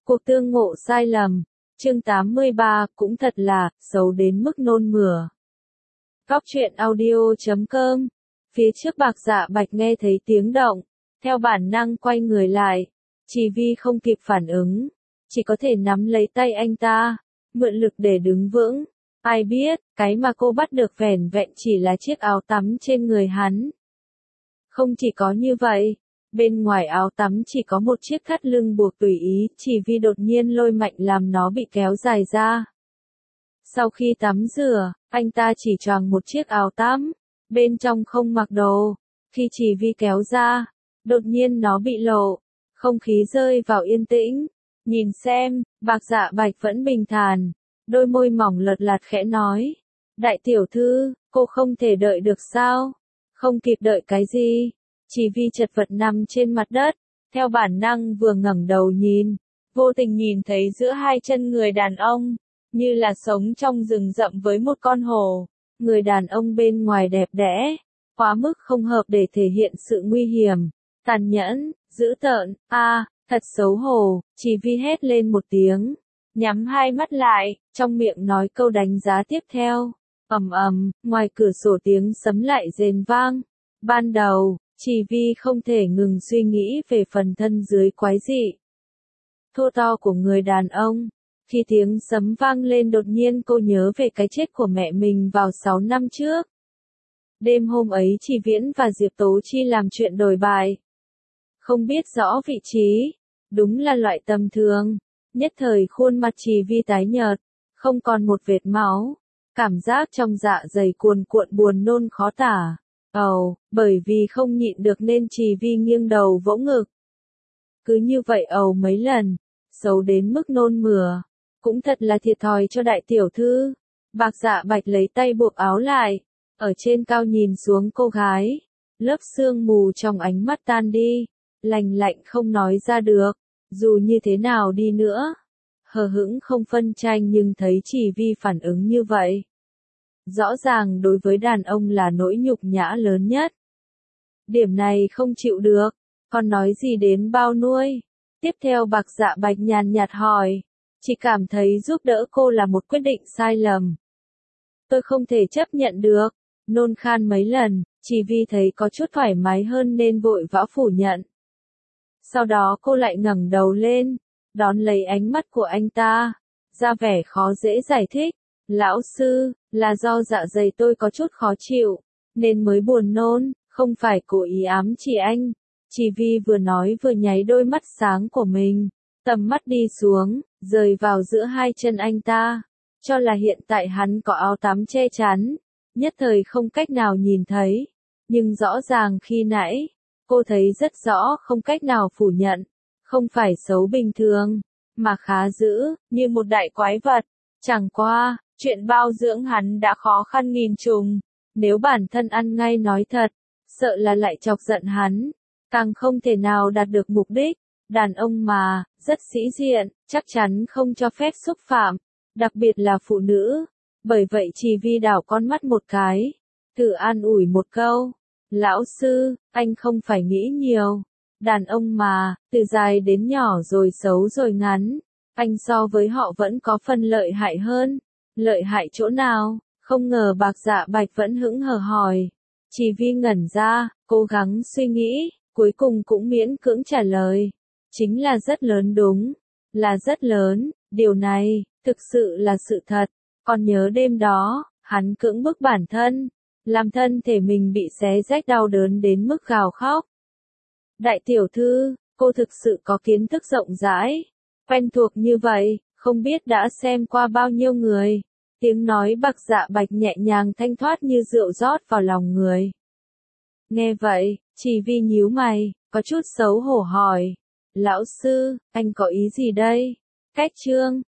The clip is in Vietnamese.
Cuộc tương ngộ sai lầm. Chương 83, cũng thật là, xấu đến mức nôn mửa. Góc truyện audio.com. Phía trước Bạc Dạ Bạch nghe thấy tiếng động, theo bản năng quay người lại. Chỉ vì không kịp phản ứng, chỉ có thể nắm lấy tay anh ta, mượn lực để đứng vững. Ai biết, cái mà cô bắt được vẻn vẹn chỉ là chiếc áo tắm trên người hắn. Không chỉ có như vậy, bên ngoài áo tắm chỉ có một chiếc thắt lưng buộc tùy ý, chỉ vì đột nhiên lôi mạnh làm nó bị kéo dài ra. Sau khi tắm rửa, anh ta chỉ choàng một chiếc áo tắm, bên trong không mặc đồ. Khi chỉ vì kéo ra, đột nhiên nó bị lộ, không khí rơi vào yên tĩnh. Nhìn xem, Bạc Dạ Bạch vẫn bình thản, đôi môi mỏng lật lạt khẽ nói. Đại tiểu thư, cô không thể đợi được sao? Không kịp đợi cái gì? Chỉ vì chật vật nằm trên mặt đất, theo bản năng vừa ngẩng đầu nhìn, vô tình nhìn thấy giữa hai chân người đàn ông, như là sống trong rừng rậm với một con hổ. Người đàn ông bên ngoài đẹp đẽ, quá mức không hợp để thể hiện sự nguy hiểm, tàn nhẫn, dữ tợn, thật xấu hổ. Chỉ vì hét lên một tiếng, nhắm hai mắt lại, trong miệng nói câu đánh giá tiếp theo. Ầm ầm, ngoài cửa sổ tiếng sấm lại rền vang. Ban đầu, chỉ vì không thể ngừng suy nghĩ về phần thân dưới quái dị, thô to của người đàn ông. Khi tiếng sấm vang lên đột nhiên cô nhớ về cái chết của mẹ mình vào 6 năm trước. Đêm hôm ấy Chỉ Viễn và Diệp Tố Chi làm chuyện đồi bại. Không biết rõ vị trí, đúng là loại tầm thường. Nhất thời khuôn mặt Chỉ Vi tái nhợt, không còn một vệt máu. Cảm giác trong dạ dày cuồn cuộn buồn nôn khó tả. Bởi vì không nhịn được nên Chỉ Vi nghiêng đầu vỗ ngực. Cứ như vậy mấy lần, xấu đến mức nôn mửa. Cũng thật là thiệt thòi cho đại tiểu thư. Bạc Dạ Bạch lấy tay buộc áo lại, ở trên cao nhìn xuống cô gái. Lớp sương mù trong ánh mắt tan đi, lành lạnh không nói ra được. Dù như thế nào đi nữa, hờ hững không phân tranh nhưng thấy Chỉ Vi phản ứng như vậy, rõ ràng đối với đàn ông là nỗi nhục nhã lớn nhất. Điểm này không chịu được, còn nói gì đến bao nuôi. Tiếp theo Bạc Dạ Bạch nhàn nhạt hỏi, chỉ cảm thấy giúp đỡ cô là một quyết định sai lầm. Tôi không thể chấp nhận được. Nôn khan mấy lần, Chỉ vì thấy có chút thoải mái hơn nên vội vã phủ nhận. Sau đó cô lại ngẩng đầu lên, đón lấy ánh mắt của anh ta, ra vẻ khó dễ giải thích. Lão sư, là do dạ dày tôi có chút khó chịu, nên mới buồn nôn, không phải cố ý ám chỉ anh. Chỉ vì vừa nói vừa nháy đôi mắt sáng của mình, tầm mắt đi xuống, rơi vào giữa hai chân anh ta, cho là hiện tại hắn có áo tắm che chắn, nhất thời không cách nào nhìn thấy. Nhưng rõ ràng khi nãy, cô thấy rất rõ không cách nào phủ nhận, không phải xấu bình thường, mà khá dữ, như một đại quái vật. Chẳng qua, chuyện bao dưỡng hắn đã khó khăn nghìn trùng, nếu bản thân ăn ngay nói thật, sợ là lại chọc giận hắn, càng không thể nào đạt được mục đích. Đàn ông mà, rất sĩ diện, chắc chắn không cho phép xúc phạm, đặc biệt là phụ nữ. Bởi vậy Chỉ Vi đảo con mắt một cái, thử an ủi một câu. Lão sư, anh không phải nghĩ nhiều. Đàn ông mà, từ dài đến nhỏ rồi xấu rồi ngắn, anh so với họ vẫn có phần lợi hại hơn. Lợi hại chỗ nào? Không ngờ Bạc Dạ Bạch vẫn hững hờ hỏi. Chỉ Vi ngẩn ra, cố gắng suy nghĩ, cuối cùng cũng miễn cưỡng trả lời. Chính là rất lớn đúng, là rất lớn, điều này, thực sự là sự thật. Còn nhớ đêm đó, hắn cưỡng bức bản thân, làm thân thể mình bị xé rách đau đớn đến mức gào khóc. Đại tiểu thư, cô thực sự có kiến thức rộng rãi, quen thuộc như vậy, không biết đã xem qua bao nhiêu người. Tiếng nói Bạc Dạ Bạch nhẹ nhàng thanh thoát như rượu rót vào lòng người. Nghe vậy, Chỉ Vi nhíu mày, có chút xấu hổ hỏi. Lão sư, anh có ý gì đây? Cách chương